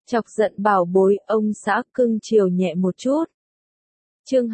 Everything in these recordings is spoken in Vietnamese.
Chọc giận bảo bối, ông xã cưng chiều nhẹ một chút. Chương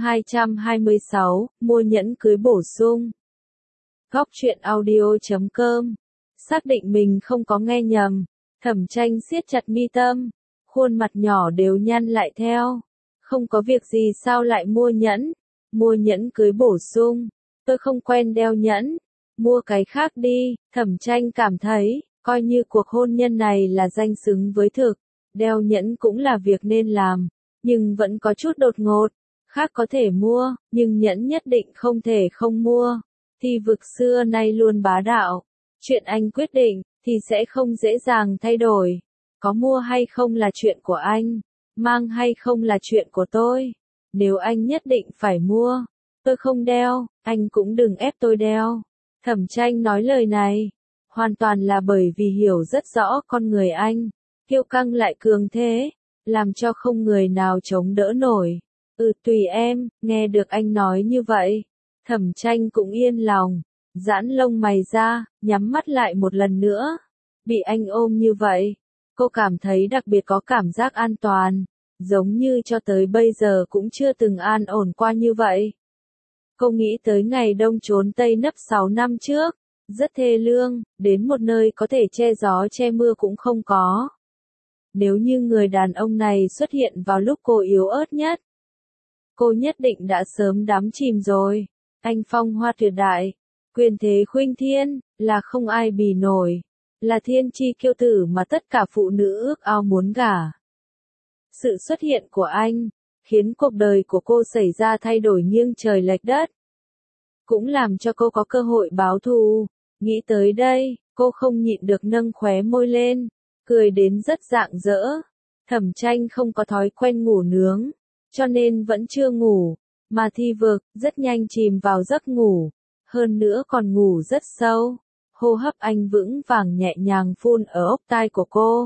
226, mua nhẫn cưới bổ sung. Góc truyện audio.com. Xác định mình không có nghe nhầm, Thẩm Tranh siết chặt mi tâm, khuôn mặt nhỏ đều nhăn lại theo. Không có việc gì sao lại mua nhẫn? Mua nhẫn cưới bổ sung. Tôi không quen đeo nhẫn. Mua cái khác đi. Thẩm Tranh cảm thấy, coi như cuộc hôn nhân này là danh xứng với thực. Đeo nhẫn cũng là việc nên làm, nhưng vẫn có chút đột ngột. Khác có thể mua, nhưng nhẫn nhất định không thể không mua. Thì vực xưa nay luôn bá đạo. Chuyện anh quyết định, thì sẽ không dễ dàng thay đổi. Có mua hay không là chuyện của anh. Mang hay không là chuyện của tôi. Nếu anh nhất định phải mua, tôi không đeo, anh cũng đừng ép tôi đeo. Thẩm Tranh nói lời này, hoàn toàn là bởi vì hiểu rất rõ con người anh. Kiêu căng lại cường thế, làm cho không người nào chống đỡ nổi. Tùy em, nghe được anh nói như vậy. Thẩm Tranh cũng yên lòng, giãn lông mày ra, nhắm mắt lại một lần nữa. Bị anh ôm như vậy, cô cảm thấy đặc biệt có cảm giác an toàn, giống như cho tới bây giờ cũng chưa từng an ổn qua như vậy. Cô nghĩ tới ngày đông trốn Tây nấp 6 năm trước, rất thê lương, đến một nơi có thể che gió che mưa cũng không có. Nếu như người đàn ông này xuất hiện vào lúc cô yếu ớt nhất, cô nhất định đã sớm đắm chìm rồi. Anh phong hoa tuyệt đại, quyền thế khuynh thiên, là không ai bì nổi, là thiên chi kiêu tử mà tất cả phụ nữ ước ao muốn gả. Sự xuất hiện của anh, khiến cuộc đời của cô xảy ra thay đổi nghiêng trời lệch đất. Cũng làm cho cô có cơ hội báo thù. Nghĩ tới đây, cô không nhịn được nâng khóe môi lên, cười đến rất rạng rỡ. Thẩm Tranh không có thói quen ngủ nướng, cho nên vẫn chưa ngủ, mà Thi Vực rất nhanh chìm vào giấc ngủ, hơn nữa còn ngủ rất sâu. Hô hấp anh vững vàng nhẹ nhàng phun ở ốc tai của cô,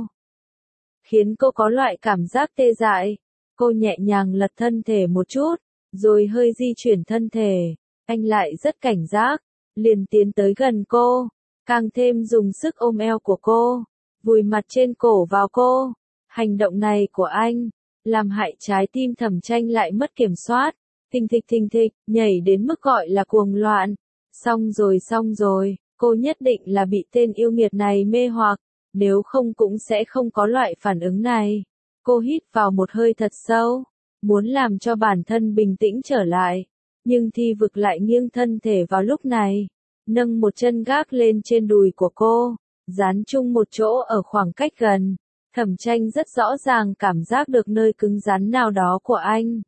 khiến cô có loại cảm giác tê dại. Cô nhẹ nhàng lật thân thể một chút, rồi hơi di chuyển thân thể. Anh lại rất cảnh giác, liền tiến tới gần cô, càng thêm dùng sức ôm eo của cô, vùi mặt trên cổ vào cô. Hành động này của anh, làm hại trái tim Thẩm Tranh lại mất kiểm soát, thình thịch, nhảy đến mức gọi là cuồng loạn. Xong rồi, cô nhất định là bị tên yêu nghiệt này mê hoặc, nếu không cũng sẽ không có loại phản ứng này. Cô hít vào một hơi thật sâu, muốn làm cho bản thân bình tĩnh trở lại, nhưng Thi Vực lại nghiêng thân thể vào lúc này, nâng một chân gác lên trên đùi của cô, dán chung một chỗ ở khoảng cách gần. Thẩm Tranh rất rõ ràng cảm giác được nơi cứng rắn nào đó của anh.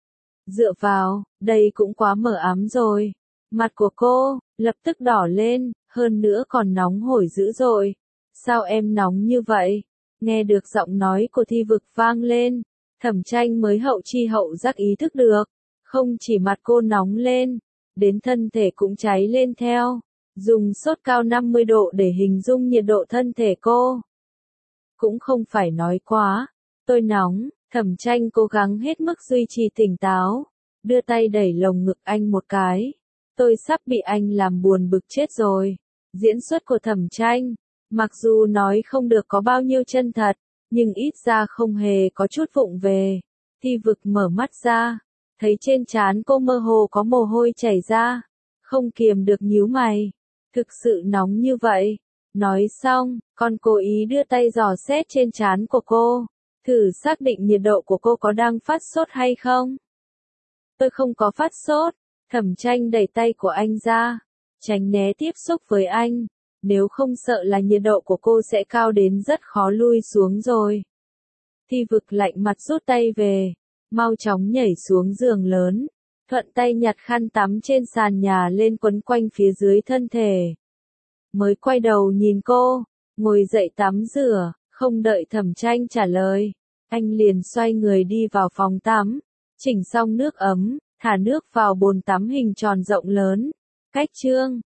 Dựa vào, đây cũng quá mờ ám rồi. Mặt của cô, lập tức đỏ lên, hơn nữa còn nóng hổi dữ dội. Sao em nóng như vậy? Nghe được giọng nói của Thi Vực vang lên, Thẩm Tranh mới hậu chi hậu giác ý thức được. Không chỉ mặt cô nóng lên, đến thân thể cũng cháy lên theo. Dùng sốt cao 50 độ để hình dung nhiệt độ thân thể cô. Cũng không phải nói quá, tôi nóng. Thẩm Tranh cố gắng hết mức duy trì tỉnh táo, đưa tay đẩy lồng ngực anh một cái. Tôi sắp bị anh làm buồn bực chết rồi. Diễn xuất của Thẩm Tranh, mặc dù nói không được có bao nhiêu chân thật, nhưng ít ra không hề có chút vụng về. Thi Vực mở mắt ra, thấy trên trán cô mơ hồ có mồ hôi chảy ra, không kiềm được nhíu mày. Thực sự nóng như vậy. Nói xong, còn cố ý đưa tay dò xét trên trán của cô, thử xác định nhiệt độ của cô có đang phát sốt hay không. Tôi không có phát sốt. Thẩm Tranh đẩy tay của anh ra, tránh né tiếp xúc với anh, nếu không sợ là nhiệt độ của cô sẽ cao đến rất khó lui xuống rồi. Thi Vực lạnh mặt rút tay về, mau chóng nhảy xuống giường lớn, thuận tay nhặt khăn tắm trên sàn nhà lên quấn quanh phía dưới thân thể. Mới quay đầu nhìn cô, ngồi dậy tắm rửa, không đợi Thẩm Tranh trả lời, anh liền xoay người đi vào phòng tắm, chỉnh xong nước ấm, thả nước vào bồn tắm hình tròn rộng lớn. Cách chương